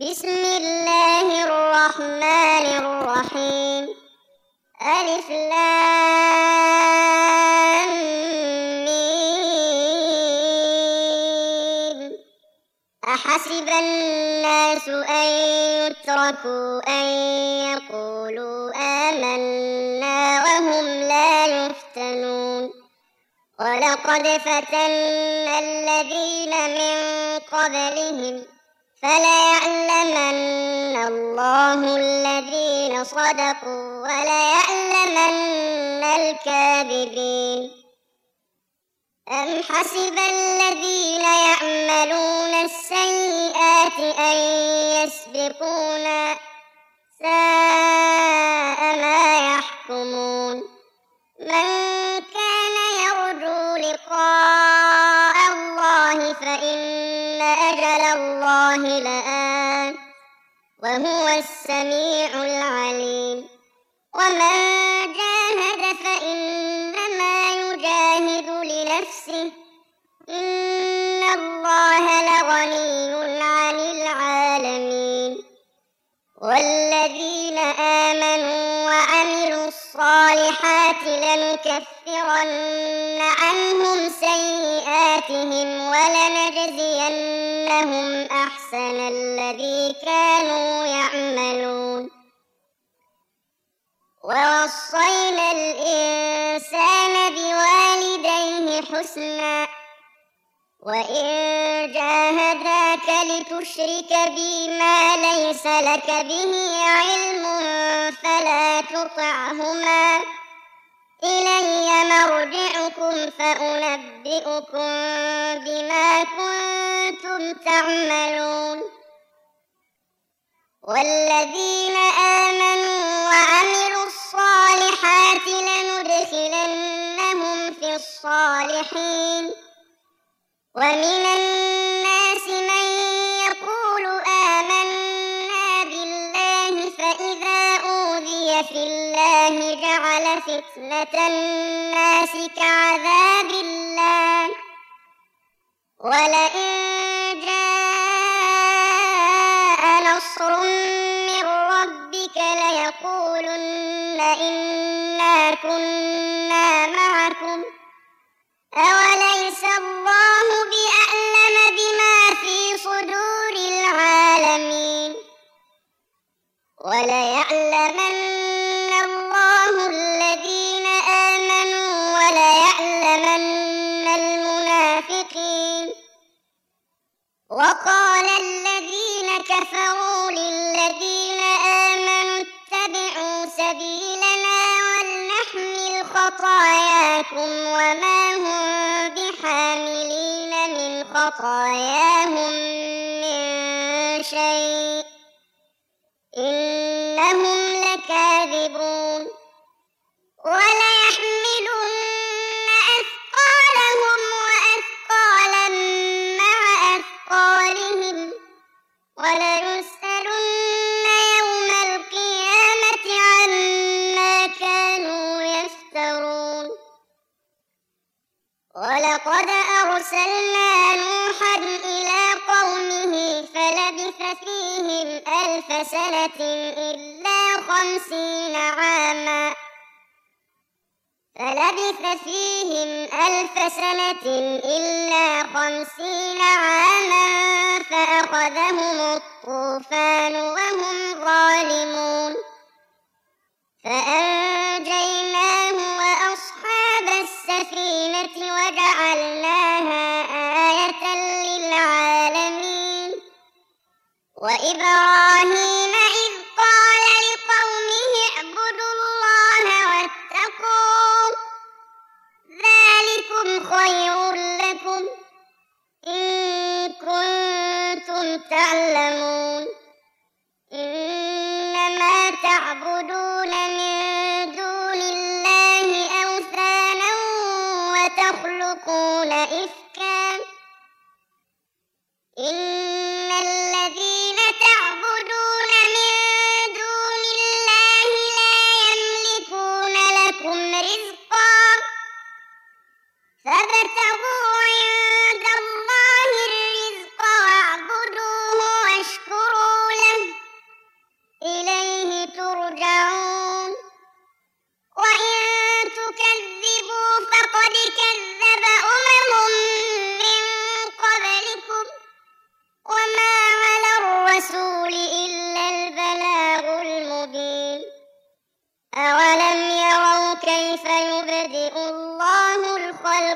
بسم الله الرحمن الرحيم. ألف لام ميم. أحسب الناس أن يتركوا أن يقولوا آمنا وهم لا يفتنون. ولقد فتنا الذين من قبلهم فليعلمن الله الذين صدقوا وليعلمن الكاذبين. أم حسب الذين يعملون السيئات أن يسبقونا ساء ما يحكمون. من كان يرجو لقاء الله فإن أجل الله لآت وهو السميع العليم. ومن جاهد فإنما يجاهد لنفسه إن الله لغني عن العالمين. والذين آمنوا وعملوا الصالحات لنكفرن عنهم سيئاتهم ولنجزينهم أحسن الذي كانوا يعملون. ووصينا الإنسان بوالديه حسنا وإن جاهداك لتشرك بي ما ليس لك به علم فلا تطعهما إلي مرجعكم فأنبئكم بما كنتم تعملون. والذين آمنوا وعملوا الصالحات لندخلنهم في الصالحين. ومن الناس من يقول آمنا بالله فإذا أوذي في الله جعل فتنة الناس كعذاب الله ولئن جاء نصر من ربك ليقولن إنا كنا معكم أوليس الله بأعلم بما في صدور العالمين. وليعلمن الله الذين آمنوا وليعلمن المنافقين. وقال الذين كفروا للذين آمنوا اتبعوا سبيلنا ولنحمل خطاياكم وما هم بحاملين من خطاياهم من شيء إنهم لكاذبون. وليحملن أثقالهم وأثقالا مع أثقالهم وليسألن يوم القيامة عما كانوا يفترون. ولقد أرسلنا نوحا إلى قومه فلبث فيهم 1000 سنة إلا 50 عاما فأخذهم الطوفان وهم ظالمون. فأنجيناه وأصحاب السفينة وجعلناها آية للعالمين. وإبراهيم إذ قال لقومه اعبدوا الله واتقوه ذلكم خير لكم إن كنتم تعلمون. إنما تعبدون من دون الله أوثانا وتخلقون إفكا إن الذين تعبدون من دون الله لا يملكون لكم رزقا فابتغوا عند الله الرزق واعبدوه واشكروا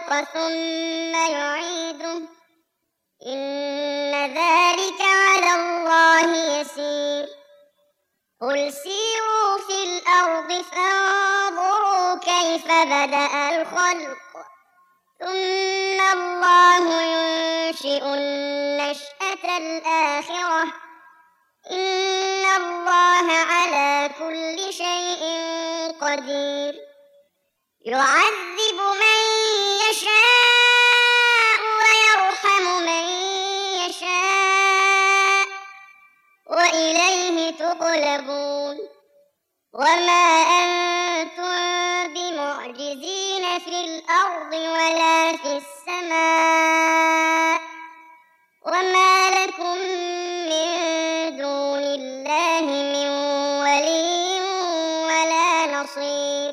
خلق ثم يعيده إن ذلك على الله يسير قل سيروا في الأرض فانظروا كيف بدأ الخلق ثم الله ينشئ النشأة الآخرة إن الله على كل شيء قدير يعذب من يشاء ويرحم من يشاء وإليه تقلبون وما أنتم بمعجزين في الأرض ولا في السماء وما لكم من دون الله من ولي ولا نصير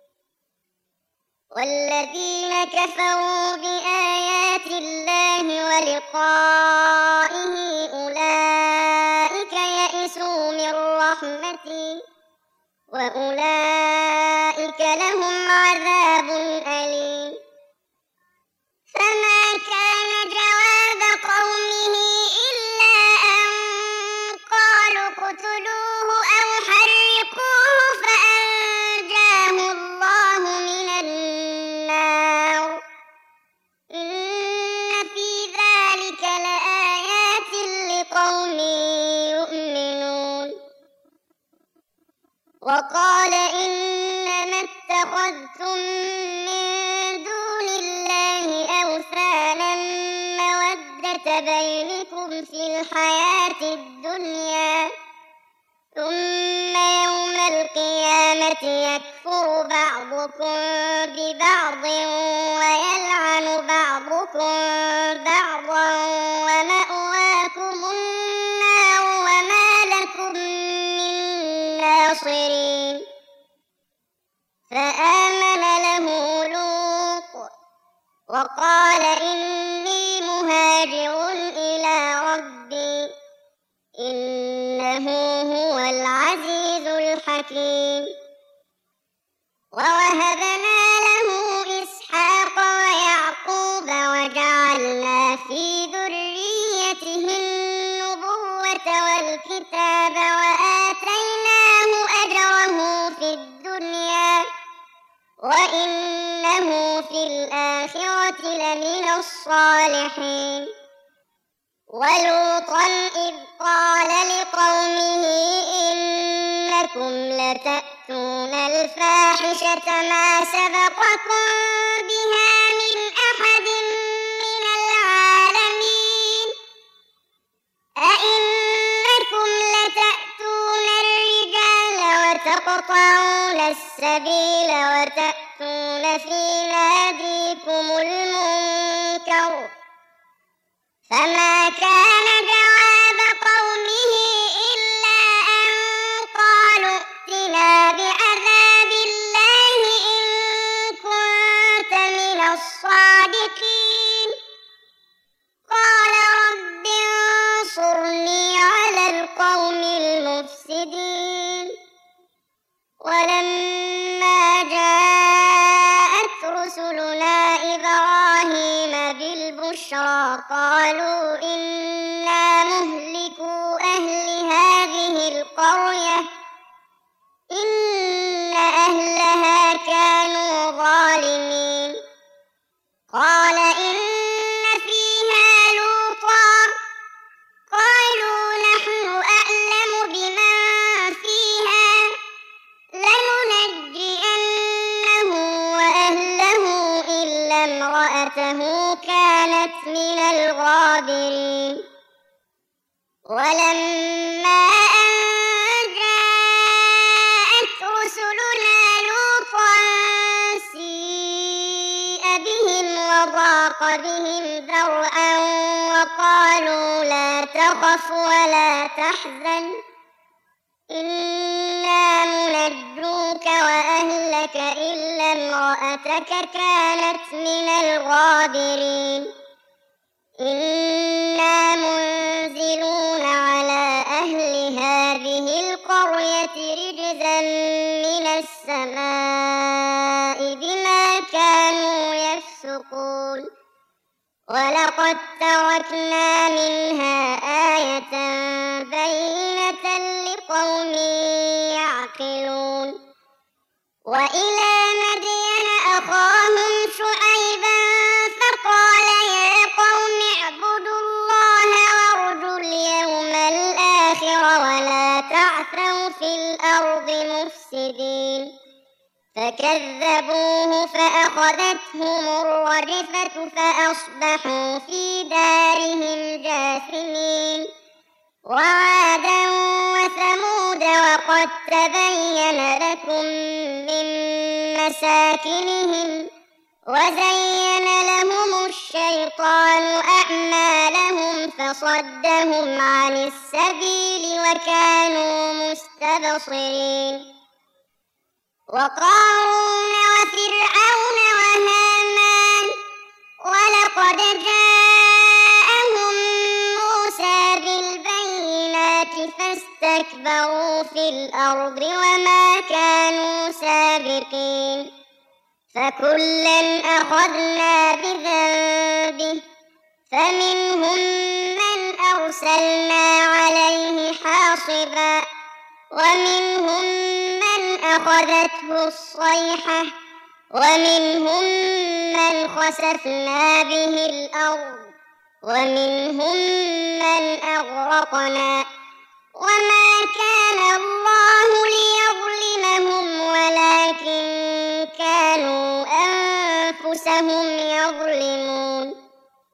والذين كفروا بآيات الله ولقائه أولئك يئسوا من رحمتي وأولئك لهم عذاب أليم فما كان جواب قومه إلا أن قالوا اقتلوه أو حرقوه فأنجاه الله من النار إن في ذلك لآيات لقوم يؤمنون وقال إنما اتخذتم من دون الله أوثانا مودة بينكم في الحياة الدنيا ثم يوم القيامة يكفر بعضكم ببعض ويلعن بعضكم بعضا ومأواكم النار وما لكم من ناصرين فآمن له لوط وقال إني مهاجر إلى ربي إنه هو العزيز الحكيم ووهبنا له إسحاق ويعقوب وجعلنا في ذريته النبوة والكتاب وآتيناه أجره في الدنيا وإنه في الآخرة لمن الصالحين ولوطا إذ قال لقومه إنكم لتأتون الفاحشة ما سبقكم بها من أحد من العالمين أئنكم لتأتون الرجال وتقطعون السبيل وتأتون في ناديكم المنكر فما كان جواب قومه إلا أن قالوا ائتنا بعذاب الله إن كنت من الصادقين قال رب انصرني على القوم المفسدين ولما جاءت رسلنا إبراهيم بالبشرى قالوا إنا مهلكو أهل هذه القرية إن أهلها كانوا ظالمين قال إن فيها لوطا قالوا نحن أعلم بمن فيها لننجينه وأهله إلا امرأته كانت من الغابرين ولما أن جاءت رسلنا لوطا سيء بهم وضاق بهم ذرعا وقالوا لا تخف ولا تحزن إنا منجوك وأهلك إلا امرأتك كانت من الغابرين إنا منزلون على أهل هذه القرية رجزا من السماء بما كانوا يفسقون منقول ولقد تركنا منها آية بينة لقوم يعقلون وإلى مدين أخاهم شعيبا فقال يا قوم اعبدوا الله وارجوا اليوم الآخر ولا تعثوا في الأرض مفسدين فكذبوه فأخذتهم الرجفة فأصبحوا في دارهم جاثمين وعادا وثمود وقد تبين لكم من مساكنهم وزين لهم الشيطان أعمالهم فصدهم عن السبيل وكانوا مستبصرين وقارون وفرعون وهامان ولقد جاءهم موسى بالبينات فاستكبروا في الأرض وما كانوا سابقين فكلا أخذنا بذنبه فمنهم من أرسلنا عليه حاصبا ومنهم من أخذته الصيحة ومنهم من خسفنا به الأرض ومنهم من أغرقنا وما كان الله ليظلمهم ولكن كانوا أنفسهم يظلمون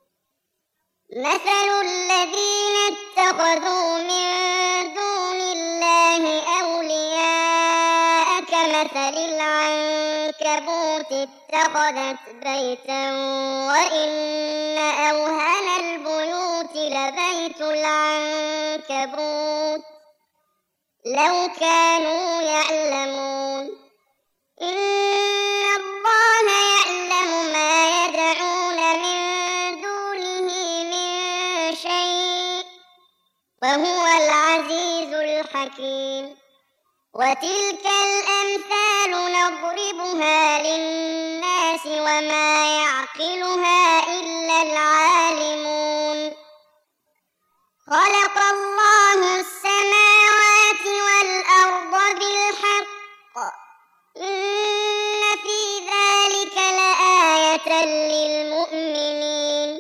مثل الذين اتخذوا من دون الله أولياء كمثل العنكبوت اتخذت بيتا وإن أوهن البيوت لبيت العنكبوت لو كانوا يعلمون إن الله يعلم ما يدعون من دونه من شيء وهو العزيز الحكيم وتلك الأمثال نضربها للناس وما يعقلها إلا العالمون خلق الله السماوات والأرض بالحق إن في ذلك لآية للمؤمنين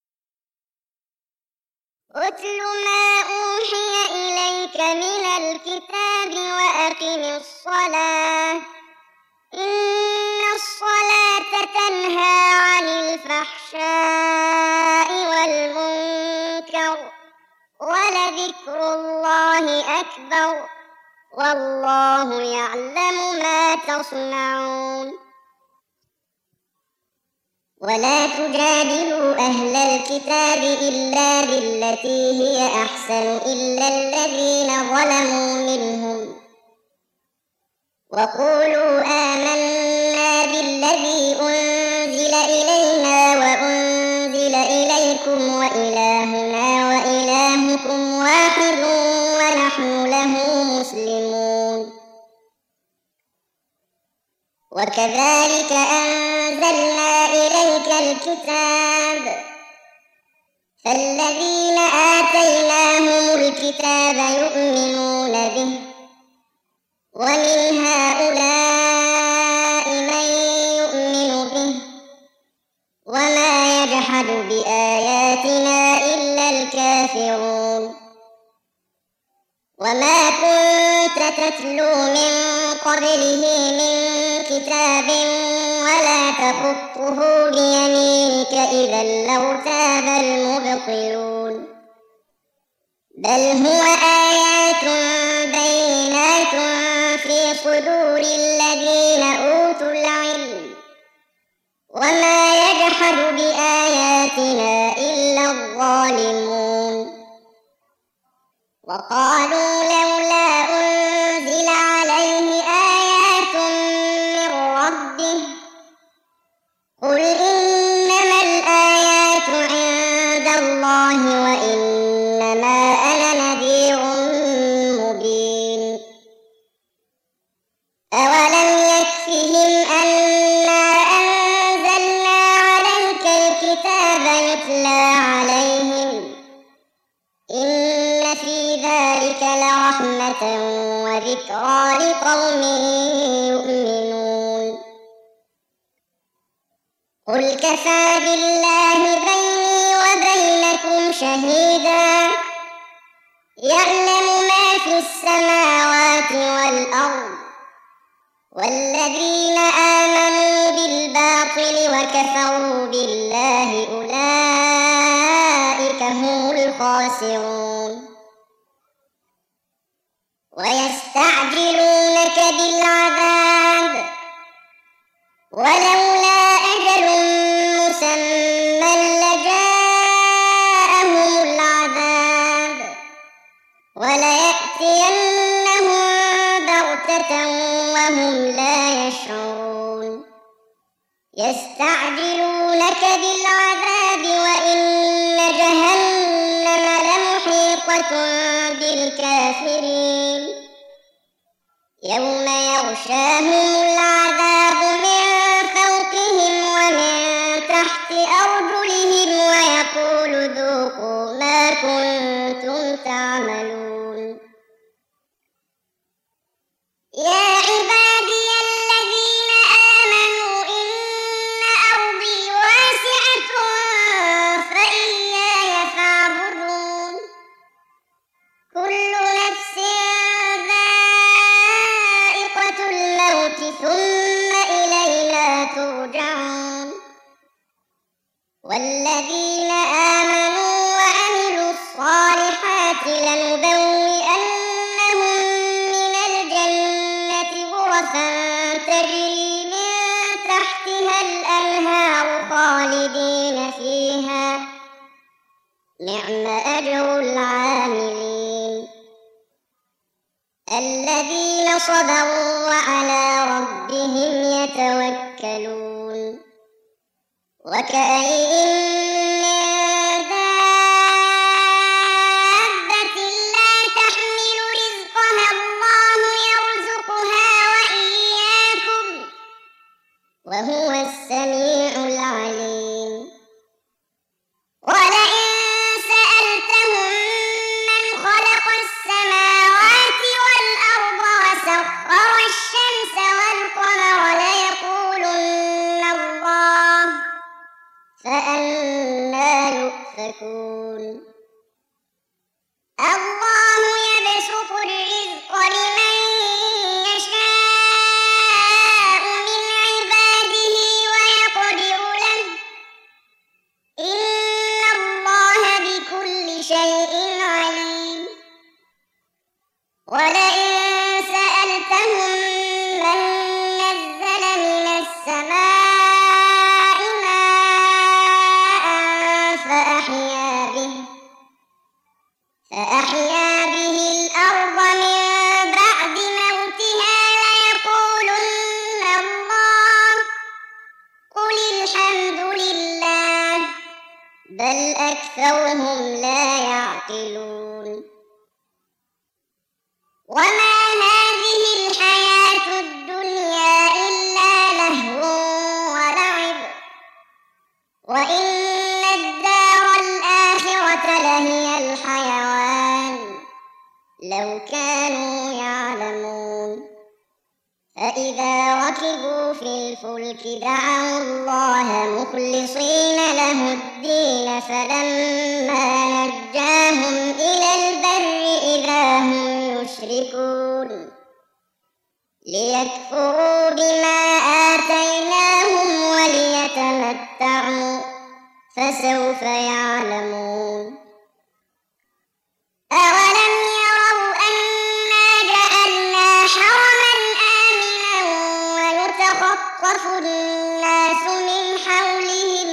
اتل ما أوحي إليك من الكتاب وأقم الصلاة إن الصلاة تنهى عن الفحشاء والمنكر ولذكر الله أكبر والله يعلم ما تصنعون ولا تجادلوا أهل الكتاب إلا بالتي هي أحسن إلا الذين ظلموا منهم وقولوا آمنا بالذي أنزل إلينا وأنزل إليكم وإلهنا وإلهكم واحد ونحن له مسلمون وكذلك أنزلنا إليك الكتاب فالذين آتيناهم الكتاب يؤمنون به ومن هؤلاء من يؤمن به وما يجحد بآياتنا إلا الكافرون وما كنت تتلو من قبله من كتاب ولا تخطه بيمينك إذا لارتاب المبطلون بل هو آيات بينات في صدور الذين أوتوا العلم وما يجحد بآياتنا إلا الظالمون وقالوا لولا أنزل عليه آيات من ربه قل إنما الآيات عند الله وإنما أنا نذير مبين أولم يكفهم أنا أنزلنا عليك ذلك لرحمة وذكرى لقوم يؤمنون قل كفى بالله بيني وبينكم شهيدا يعلم ما في السماوات والأرض والذين آمنوا بالباطل وكفروا بالله أولئك هم الخاسرون ويستعجلونك بالعذاب ولولا أجل مسمى لجاءهم العذاب وليأتينهم بغتة وهم لا يشعرون يستعجلونك بالعذاب وإن جهنم لمحيطة بالكافرين يوم يغشاهم العذاب من فوقهم ومن تحت أرجلهم ويقول ذوقوا ما كنتم تعملون يا عبادي الذين آمنوا إن أرضي واسعة فإياي فاعبدون كل نفس ذائقة الموت ثم إلينا ترجعون والذين آمنوا وعملوا الصالحات لنبوئنهم من الجنة غرفا تجري من تحتها الأنهار خالدين فيها نعم أجر العاملين الذين صبروا وعلى ربهم يتوكلون وكأين من دابة لا تحمل رزقها الله يرزقها وإياكم وهو السميع العليم ولئن سألتهم من خلق السماوات والأرض وسخر الشمس والقمر ليقولن الله فأنى يؤفكون الله يبسط الرزق لمن يشاء من عباده ويقدر له إن الله بكل شيء عليم ولئن سألتهم من نزل من السماء ماء فأحيا به الأرض من بعد موتها ليقولن الله قل الحمد لله بل أكثرهم لا يعقلون وما هذه الحياة الدنيا إلا لهو ولعب وإن الدار الآخرة لهي الحيوان لو كانوا يعلمون فإذا ركبوا في الفلك دعوا الله مخلصين له الدين فلما نجاهم إلى البر إذا هم يشركون ليكفروا بما آتيناهم وليتمتعوا فسوف يعلمون أولم يروا أنا جعلنا حرما آمنا ويتخطف الناس من حولهم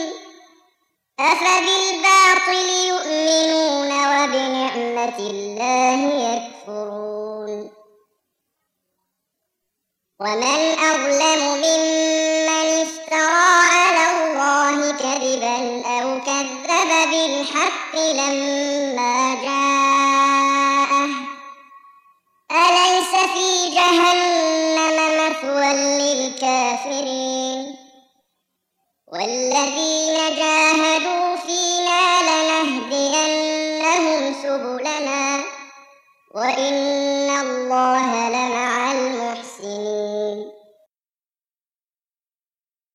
أفبالباطل يؤمنون وبنعمة الله يكفرون ومن أظلم ممن افترى على الله كذبا أو كذب بالحق لما جاءه أليس في جهنم مثوى للكافرين والذين جاهدوا فينا لنهدينهم سبلنا وإن الله لمع